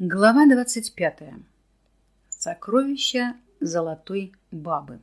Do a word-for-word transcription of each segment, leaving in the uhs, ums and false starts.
Глава двадцать пятая. Сокровища золотой бабы.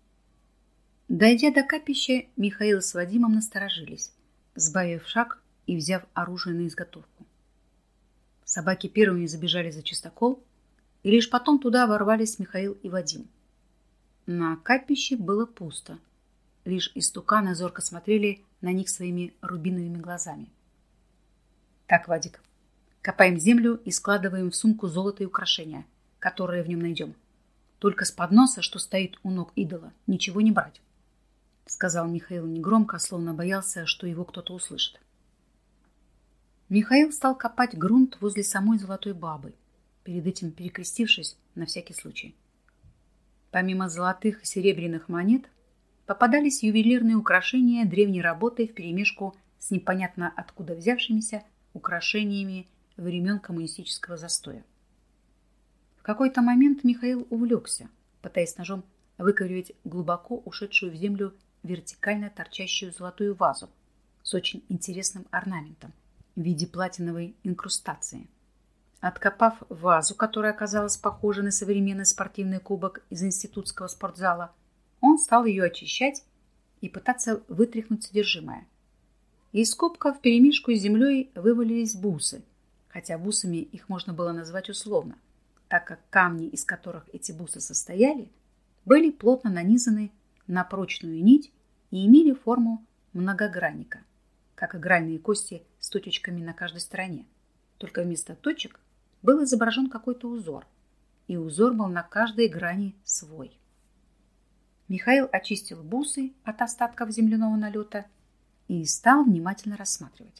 Дойдя до капища, Михаил с Вадимом насторожились, сбавив шаг и взяв оружие на изготовку. Собаки первыми забежали за чистокол, и лишь потом туда ворвались Михаил и Вадим. На капище было пусто. Лишь истуканы зорко смотрели на них своими рубиновыми глазами. «Так, Вадик, копаем землю и складываем в сумку золото и украшения, которые в нем найдем. Только с подноса, что стоит у ног идола, ничего не брать», — сказал Михаил негромко, словно боялся, что его кто-то услышит. Михаил стал копать грунт возле самой золотой бабы, перед этим перекрестившись на всякий случай. Помимо золотых и серебряных монет, попадались ювелирные украшения древней работы вперемешку с непонятно откуда взявшимися украшениями времен коммунистического застоя. В какой-то момент Михаил увлекся, пытаясь ножом выковыривать глубоко ушедшую в землю вертикально торчащую золотую вазу с очень интересным орнаментом в виде платиновой инкрустации. Откопав вазу, которая оказалась похожа на современный спортивный кубок из институтского спортзала, он стал ее очищать и пытаться вытряхнуть содержимое. Из кубка вперемешку с землей вывалились бусы, хотя бусами их можно было назвать условно, так как камни, из которых эти бусы состояли, были плотно нанизаны на прочную нить и имели форму многогранника, как игральные кости с точечками на каждой стороне. Только вместо точек был изображен какой-то узор, и узор был на каждой грани свой. Михаил очистил бусы от остатков земляного налета и стал внимательно рассматривать.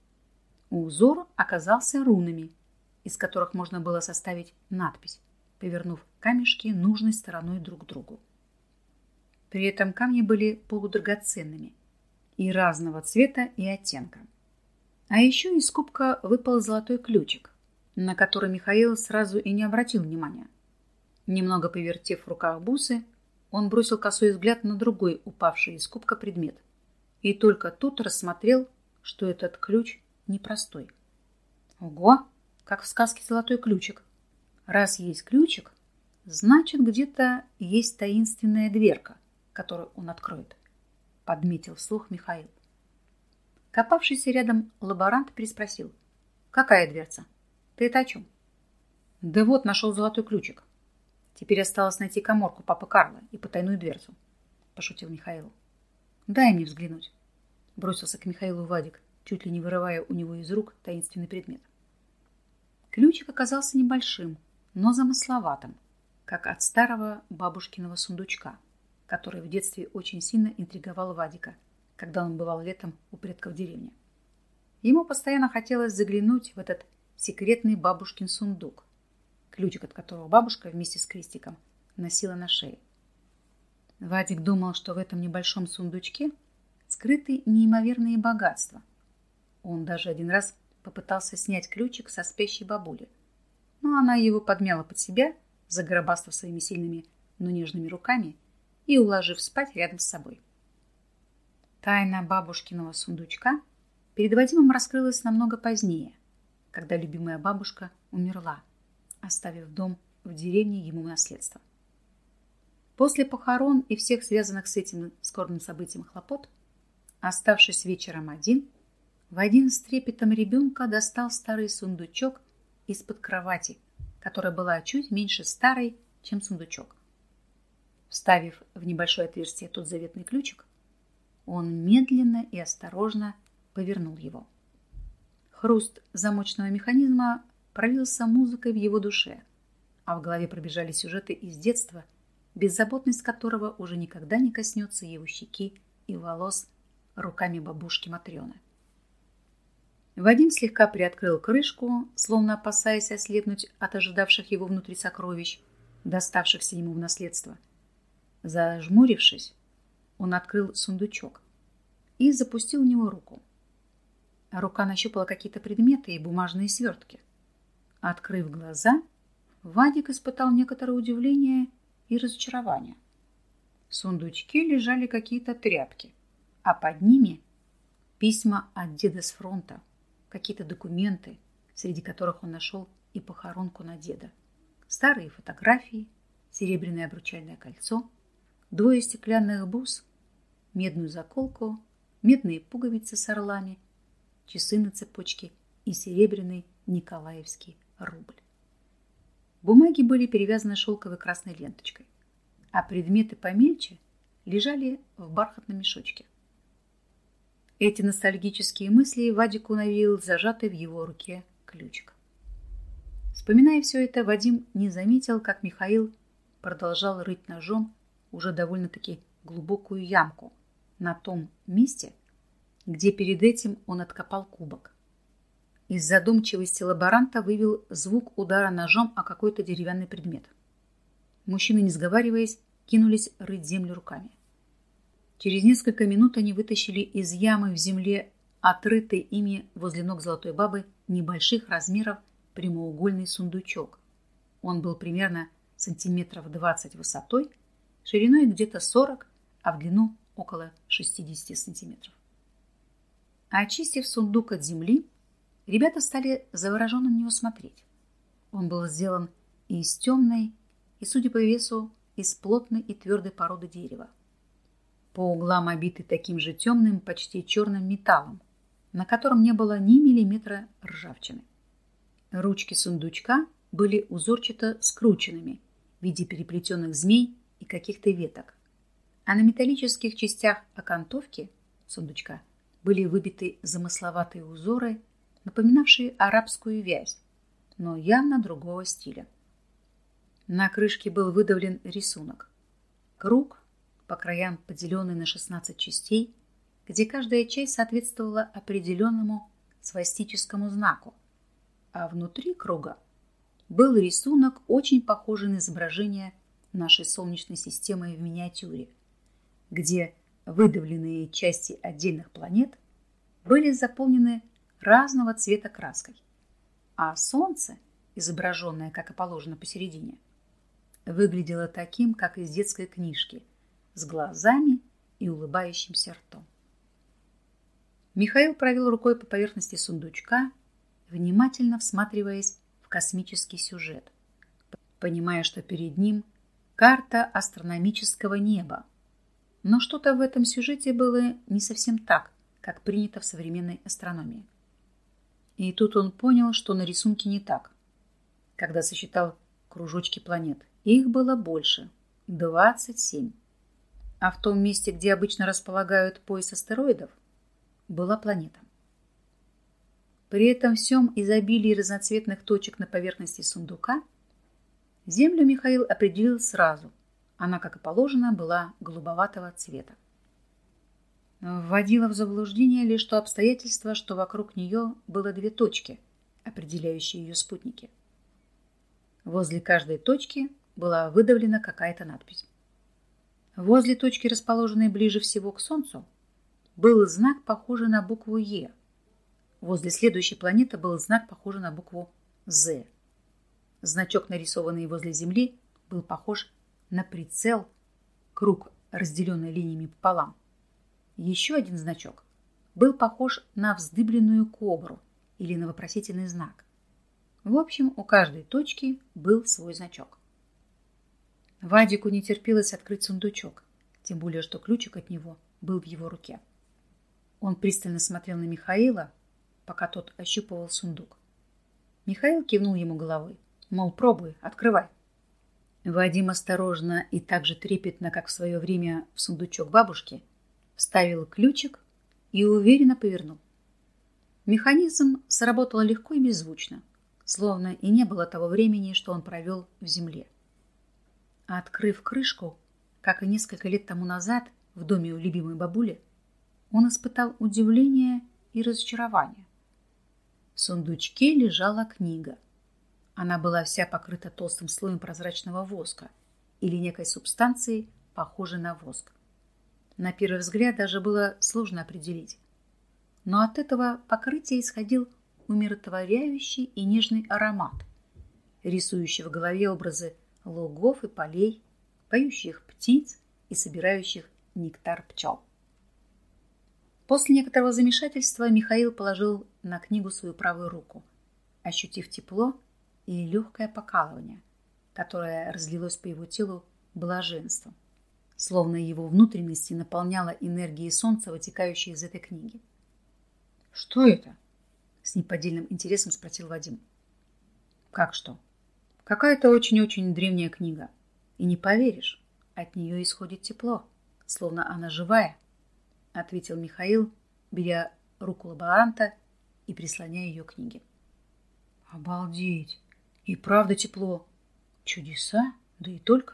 Узор оказался рунами, из которых можно было составить надпись, повернув камешки нужной стороной друг к другу. При этом камни были полудрагоценными и разного цвета и оттенка. А еще из кубка выпал золотой ключик, на который Михаил сразу и не обратил внимания. Немного повертев в руках бусы, он бросил косой взгляд на другой упавший из кубка предмет и только тут рассмотрел, что этот ключ непростой. Ого, как в сказке «Золотой ключик». Раз есть ключик, значит, где-то есть таинственная дверка, которую он откроет, подметил вслух Михаил. Копавшийся рядом лаборант переспросил: «Какая дверца? Ты это о чем?» «Да вот, нашел золотой ключик. Теперь осталось найти каморку папы Карла и потайную дверцу», — пошутил Михаил. «Дай мне взглянуть», — бросился к Михаилу Вадик, чуть ли не вырывая у него из рук таинственный предмет. Ключик оказался небольшим, но замысловатым, как от старого бабушкиного сундучка, который в детстве очень сильно интриговал Вадика, когда он бывал летом у предков в деревне. Ему постоянно хотелось заглянуть в этот секретный бабушкин сундук, ключик от которого бабушка вместе с крестиком носила на шее. Вадик думал, что в этом небольшом сундучке скрыты неимоверные богатства. Он даже один раз попытался снять ключик со спящей бабули, но она его подмяла под себя, загробастав своими сильными, но нежными руками и уложив спать рядом с собой. Тайна бабушкиного сундучка перед Вадимом раскрылась намного позднее, когда любимая бабушка умерла, оставив дом в деревне ему в наследство. После похорон и всех связанных с этим скорбным событием хлопот, оставшись вечером один, Вадим с трепетом ребенка достал старый сундучок из-под кровати, которая была чуть меньше старой, чем сундучок. Вставив в небольшое отверстие тот заветный ключик, он медленно и осторожно повернул его. Хруст замочного механизма пролился музыкой в его душе, а в голове пробежали сюжеты из детства, беззаботность которого уже никогда не коснется его щеки и волос руками бабушки Матрёны. Вадим слегка приоткрыл крышку, словно опасаясь ослепнуть от ожидавших его внутри сокровищ, доставшихся ему в наследство. Зажмурившись, он открыл сундучок и запустил в него руку. Рука нащупала какие-то предметы и бумажные свертки. Открыв глаза, Вадик испытал некоторое удивление и разочарование. В сундучке лежали какие-то тряпки, а под ними письма от деда с фронта, какие-то документы, среди которых он нашел и похоронку на деда, старые фотографии, серебряное обручальное кольцо, двое стеклянных бус, медную заколку, медные пуговицы с орлами, часы на цепочке и серебряный николаевский рубль. Бумаги были перевязаны шелковой красной ленточкой, а предметы помельче лежали в бархатном мешочке. Эти ностальгические мысли Вадику навеял зажатый в его руке ключик. Вспоминая все это, Вадим не заметил, как Михаил продолжал рыть ножом уже довольно-таки глубокую ямку на том месте, где перед этим он откопал кубок. Из задумчивости лаборанта вывел звук удара ножом о какой-то деревянный предмет. Мужчины, не сговариваясь, кинулись рыть землю руками. Через несколько минут они вытащили из ямы в земле, отрытой ими возле ног золотой бабы, небольших размеров прямоугольный сундучок. Он был примерно сантиметров двадцать высотой, шириной где-то сорок, а в длину около шестидесяти сантиметров. Очистив сундук от земли, ребята стали завороженно на него смотреть. Он был сделан из темной и, судя по весу, из плотной и твердой породы дерева. По углам обиты таким же темным, почти черным металлом, на котором не было ни миллиметра ржавчины. Ручки сундучка были узорчато скрученными в виде переплетенных змей и каких-то веток, а на металлических частях окантовки сундучка были выбиты замысловатые узоры, напоминавшие арабскую вязь, но явно другого стиля. На крышке был выдавлен рисунок. Круг, по краям поделенный на шестнадцать частей, где каждая часть соответствовала определенному свастическому знаку, а внутри круга был рисунок, очень похожий на изображение нашей Солнечной системы в миниатюре, где выдавленные части отдельных планет были заполнены разного цвета краской, а Солнце, изображенное, как и положено, посередине, выглядело таким, как из детской книжки, с глазами и улыбающимся ртом. Михаил провел рукой по поверхности сундучка, внимательно всматриваясь в космический сюжет, понимая, что перед ним карта астрономического неба. Но что-то в этом сюжете было не совсем так, как принято в современной астрономии. И тут он понял, что на рисунке не так. Когда сосчитал кружочки планет, их было больше – двадцать семь. А в том месте, где обычно располагают пояс астероидов, была планета. При этом всем изобилии разноцветных точек на поверхности сундука Землю Михаил определил сразу. Она, как и положено, была голубоватого цвета. Вводило в заблуждение лишь то обстоятельство, что вокруг нее было две точки, определяющие ее спутники. Возле каждой точки была выдавлена какая-то надпись. Возле точки, расположенной ближе всего к Солнцу, был знак, похожий на букву «Е». Возле следующей планеты был знак, похожий на букву «З». Значок, нарисованный возле Земли, был похож на прицел, круг, разделенный линиями пополам. Еще один значок был похож на вздыбленную кобру или на вопросительный знак. В общем, у каждой точки был свой значок. Вадику не терпелось открыть сундучок, тем более, что ключик от него был в его руке. Он пристально смотрел на Михаила, пока тот ощупывал сундук. Михаил кивнул ему головой, мол, пробуй, открывай. Вадим осторожно и так же трепетно, как в свое время в сундучок бабушки, вставил ключик и уверенно повернул. Механизм сработал легко и беззвучно, словно и не было того времени, что он провел в земле. Открыв крышку, как и несколько лет тому назад в доме у любимой бабули, он испытал удивление и разочарование. В сундучке лежала книга. Она была вся покрыта толстым слоем прозрачного воска или некой субстанции, похожей на воск. На первый взгляд даже было сложно определить. Но от этого покрытия исходил умиротворяющий и нежный аромат, рисующий в голове образы лугов и полей, поющих птиц и собирающих нектар пчел. После некоторого замешательства Михаил положил на книгу свою правую руку, ощутив тепло и легкое покалывание, которое разлилось по его телу блаженством, словно его внутренности наполняла энергией солнца, вытекающей из этой книги. «Что это?» — с неподдельным интересом спросил Вадим. «Как что? Какая-то очень-очень древняя книга. И не поверишь, от нее исходит тепло, словно она живая», — ответил Михаил, беря руку лаборанта и прислоняя ее к книге. «Обалдеть! И правда тепло! Чудеса, да и только!»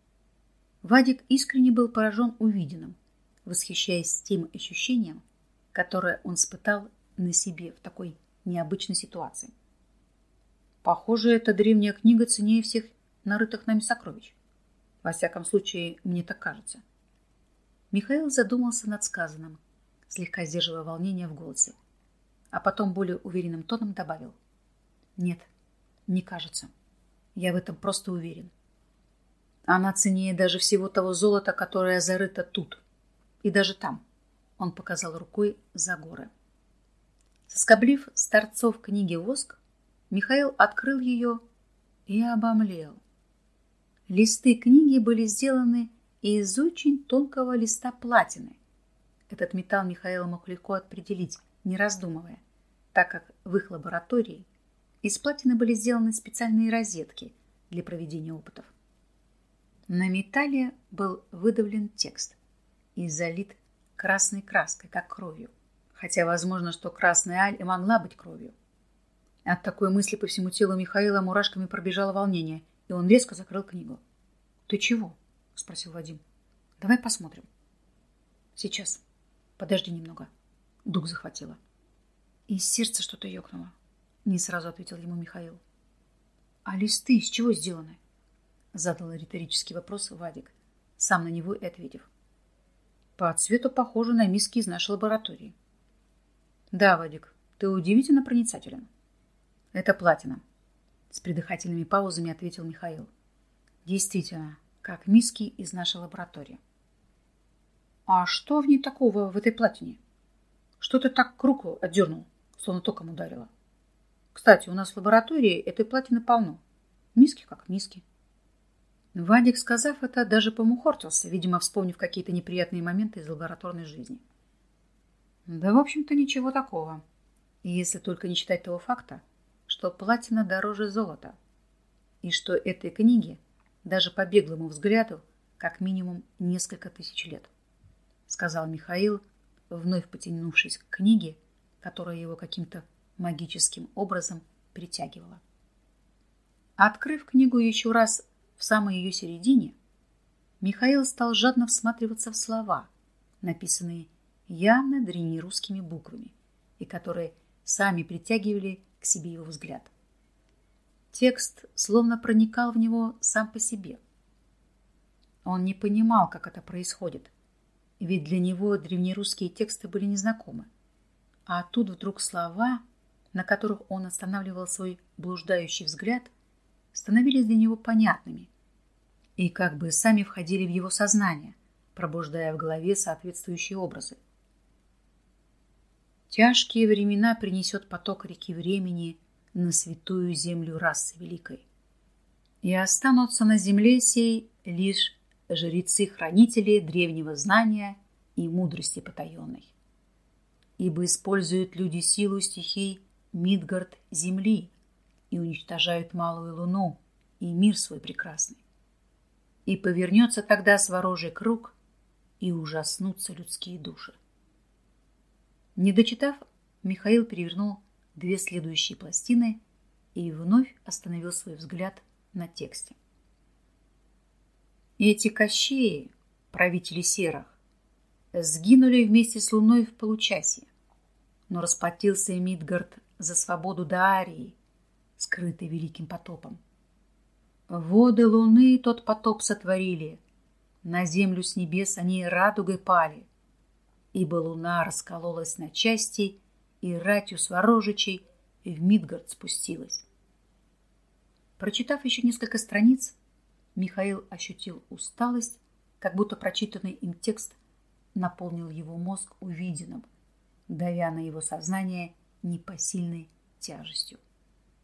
Вадик искренне был поражен увиденным, восхищаясь тем ощущением, которое он испытал на себе в такой необычной ситуации. «Похоже, эта древняя книга ценнее всех нарытых нами сокровищ. Во всяком случае, мне так кажется». Михаил задумался над сказанным, слегка сдерживая волнение в голосе, а потом более уверенным тоном добавил: «Нет, не кажется. Я в этом просто уверен. Она ценнее даже всего того золота, которое зарыто тут. И даже там», — он показал рукой за горы. Соскоблив с торцов книги воск, Михаил открыл ее и обомлел. Листы книги были сделаны из очень тонкого листа платины. Этот металл Михаил мог легко определить, не раздумывая, так как в их лаборатории из платины были сделаны специальные розетки для проведения опытов. На металле был выдавлен текст и залит красной краской, как кровью, хотя возможно, что красная аль и могла быть кровью. От такой мысли по всему телу Михаила мурашками пробежало волнение, и он резко закрыл книгу. «Ты чего?» — спросил Вадим. «Давай посмотрим». «Сейчас. Подожди немного». Дух захватило. И сердце что-то ёкнуло. Не сразу ответил ему Михаил. «А листы из чего сделаны?» Задал риторический вопрос Вадик, сам на него и ответив. «По цвету похоже на миски из нашей лаборатории». «Да, Вадик, ты удивительно проницателен». «Это платина», — с придыхательными паузами ответил Михаил. «Действительно, как миски из нашей лаборатории». «А что в ней такого в этой платине? Что ты так к руку отдернул, словно током ударила? Кстати, у нас в лаборатории этой платины полно. Миски как миски». Вадик, сказав это, даже помухортился, видимо, вспомнив какие-то неприятные моменты из лабораторной жизни. Да, в общем-то, ничего такого. Если только не считать того факта, что платина дороже золота, и что этой книге, даже по беглому взгляду, как минимум несколько тысяч лет, сказал Михаил, вновь потянувшись к книге, которая его каким-то магическим образом притягивала. Открыв книгу еще раз в самой ее середине, Михаил стал жадно всматриваться в слова, написанные явно древнерусскими буквами, и которые сами притягивали к себе его взгляд. Текст словно проникал в него сам по себе. Он не понимал, как это происходит, ведь для него древнерусские тексты были незнакомы. А тут вдруг слова, на которых он останавливал свой блуждающий взгляд, становились для него понятными и как бы сами входили в его сознание, пробуждая в голове соответствующие образы. Тяжкие времена принесет поток реки времени на святую землю расы великой. И останутся на земле сей лишь жрецы-хранители древнего знания и мудрости потаенной. Ибо используют люди силу стихий Мидгард земли и уничтожают малую луну и мир свой прекрасный. И повернется тогда сворожий круг, и ужаснутся людские души. Не дочитав, Михаил перевернул две следующие пластины и вновь остановил свой взгляд на тексте. Эти кощеи, правители серых, сгинули вместе с луной в получасье, но расплатился Мидгард за свободу Даарии, скрытой великим потопом. Воды луны тот потоп сотворили, на землю с небес они радугой пали, ибо луна раскололась на части и ратью сворожичей в Мидгард спустилась. Прочитав еще несколько страниц, Михаил ощутил усталость, как будто прочитанный им текст наполнил его мозг увиденным, давя на его сознание непосильной тяжестью.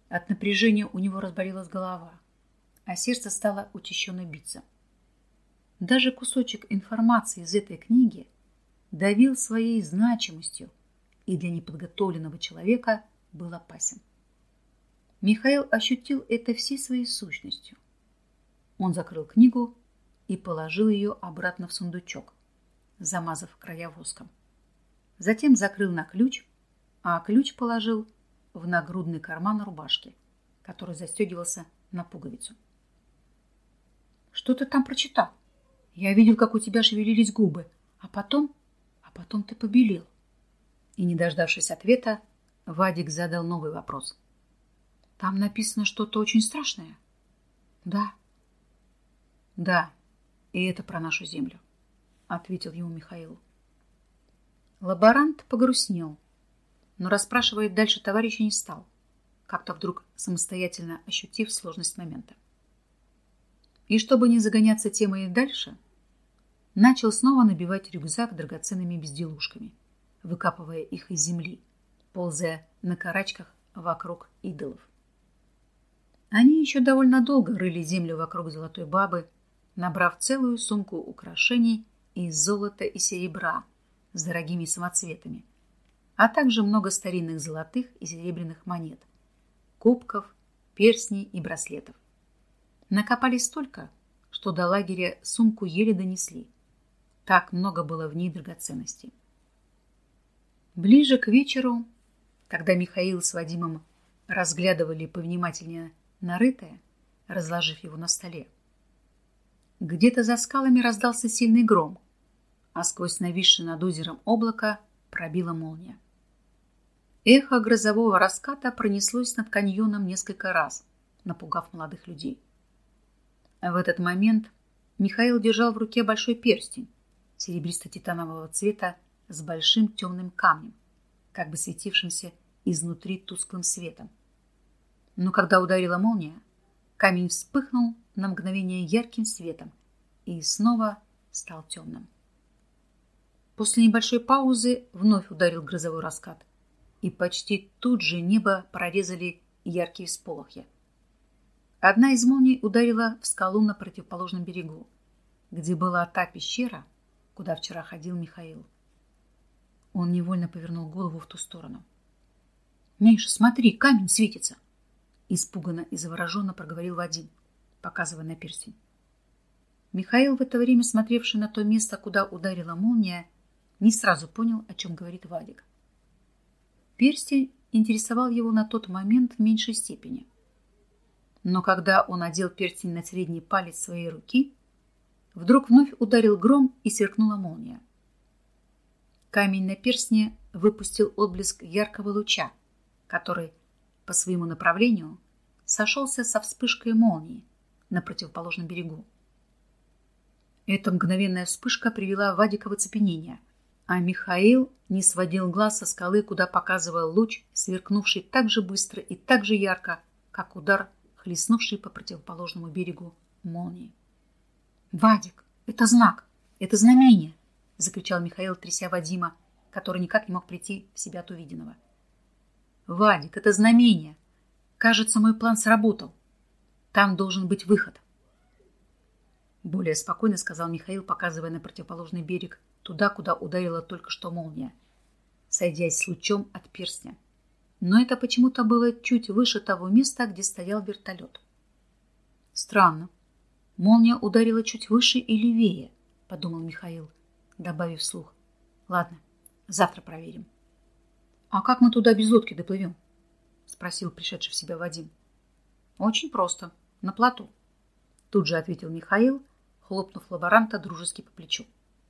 От напряжения у него разболелась голова, а сердце стало учащенно биться. Даже кусочек информации из этой книги давил своей значимостью и для неподготовленного человека был опасен. Михаил ощутил это всей своей сущностью. Он закрыл книгу и положил ее обратно в сундучок, замазав края воском. Затем закрыл на ключ, а ключ положил в нагрудный карман рубашки, который застегивался на пуговицу. «Что ты там прочитал? Я видел, как у тебя шевелились губы, а потом, а потом ты побелел». И, не дождавшись ответа, Вадик задал новый вопрос. «Там написано что-то очень страшное?» «Да». «Да, и это про нашу землю», — ответил ему Михаил. Лаборант погрустнел, но расспрашивать дальше товарища не стал, как-то вдруг самостоятельно ощутив сложность момента. И чтобы не загоняться темой дальше, начал снова набивать рюкзак драгоценными безделушками, выкапывая их из земли, ползая на карачках вокруг идолов. Они еще довольно долго рыли землю вокруг золотой бабы, набрав целую сумку украшений из золота и серебра с дорогими самоцветами, а также много старинных золотых и серебряных монет, кубков, перстней и браслетов. Накопали столько, что до лагеря сумку еле донесли. Так много было в ней драгоценностей. Ближе к вечеру, когда Михаил с Вадимом разглядывали повнимательнее нарытое, разложив его на столе, где-то за скалами раздался сильный гром, а сквозь нависшее над озером облако пробила молния. Эхо грозового раската пронеслось над каньоном несколько раз, напугав молодых людей. В этот момент Михаил держал в руке большой перстень серебристо-титанового цвета с большим темным камнем, как бы светившимся изнутри тусклым светом. Но когда ударила молния, камень вспыхнул на мгновение ярким светом и снова стал темным. После небольшой паузы вновь ударил грозовой раскат, и почти тут же небо прорезали яркие всполохи. Одна из молний ударила в скалу на противоположном берегу, где была та пещера, куда вчера ходил Михаил. Он невольно повернул голову в ту сторону. «Миша, смотри, камень светится!» Испуганно и завороженно проговорил Вадим, показывая на перстень. Михаил, в это время смотревший на то место, куда ударила молния, не сразу понял, о чем говорит Вадик. Перстень интересовал его на тот момент в меньшей степени. Но когда он одел перстень на средний палец своей руки, вдруг вновь ударил гром и сверкнула молния. Камень на перстне выпустил отблеск яркого луча, который по своему направлению сошелся со вспышкой молнии на противоположном берегу. Эта мгновенная вспышка привела Вадика в оцепенение, а Михаил не сводил глаз со скалы, куда показывал луч, сверкнувший так же быстро и так же ярко, как удар, хлестнувший по противоположному берегу молнии. «Вадик, это знак, это знамение!» — закричал Михаил, тряся Вадима, который никак не мог прийти в себя от увиденного. «Вадик, это знамение! Кажется, мой план сработал. Там должен быть выход!» Более спокойно сказал Михаил, показывая на противоположный берег, туда, куда ударила только что молния, сойдясь с лучом от перстня. Но это почему-то было чуть выше того места, где стоял вертолет. «Странно. Молния ударила чуть выше и левее», — подумал Михаил, добавив вслух. «Ладно, завтра проверим». «А как мы туда без лодки доплывем?» — спросил пришедший в себя Вадим. «Очень просто. На плоту», — тут же ответил Михаил, хлопнув лаборанта дружески по плечу.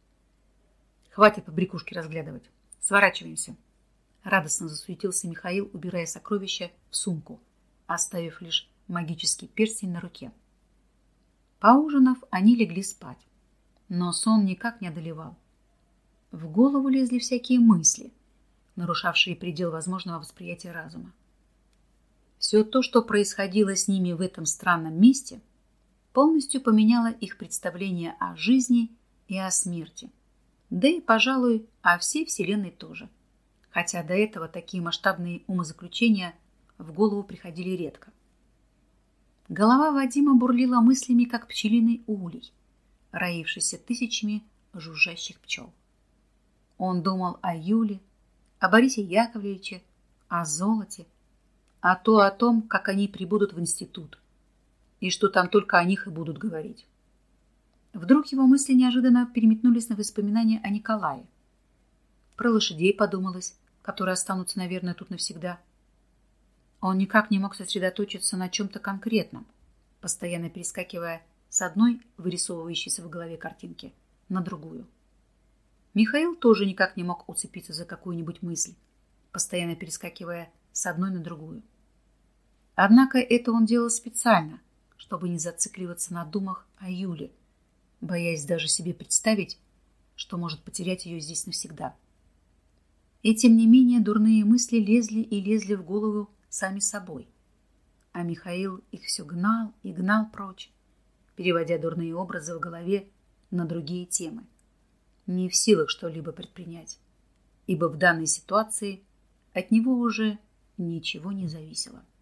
«Хватит побрякушки разглядывать. Сворачиваемся». Радостно засуетился Михаил, убирая сокровища в сумку, оставив лишь магический перстень на руке. Поужинав, они легли спать, но сон никак не одолевал. В голову лезли всякие мысли, нарушавшие предел возможного восприятия разума. Все то, что происходило с ними в этом странном месте, полностью поменяло их представление о жизни и о смерти, да и, пожалуй, о всей Вселенной тоже. Хотя до этого такие масштабные умозаключения в голову приходили редко. Голова Вадима бурлила мыслями, как пчелиный улей, роившийся тысячами жужжащих пчел. Он думал о Юле, о Борисе Яковлевиче, о золоте, а то о том, как они прибудут в институт, и что там только о них и будут говорить. Вдруг его мысли неожиданно переметнулись на воспоминания о Николае. Про лошадей подумалось, которые останутся, наверное, тут навсегда. Он никак не мог сосредоточиться на чем-то конкретном, постоянно перескакивая с одной вырисовывающейся в голове картинки на другую. Михаил тоже никак не мог уцепиться за какую-нибудь мысль, постоянно перескакивая с одной на другую. Однако это он делал специально, чтобы не зацикливаться на думах о Юле, боясь даже себе представить, что может потерять ее здесь навсегда. И тем не менее дурные мысли лезли и лезли в голову сами собой, а Михаил их все гнал и гнал прочь, переводя дурные образы в голове на другие темы, не в силах что-либо предпринять, ибо в данной ситуации от него уже ничего не зависело.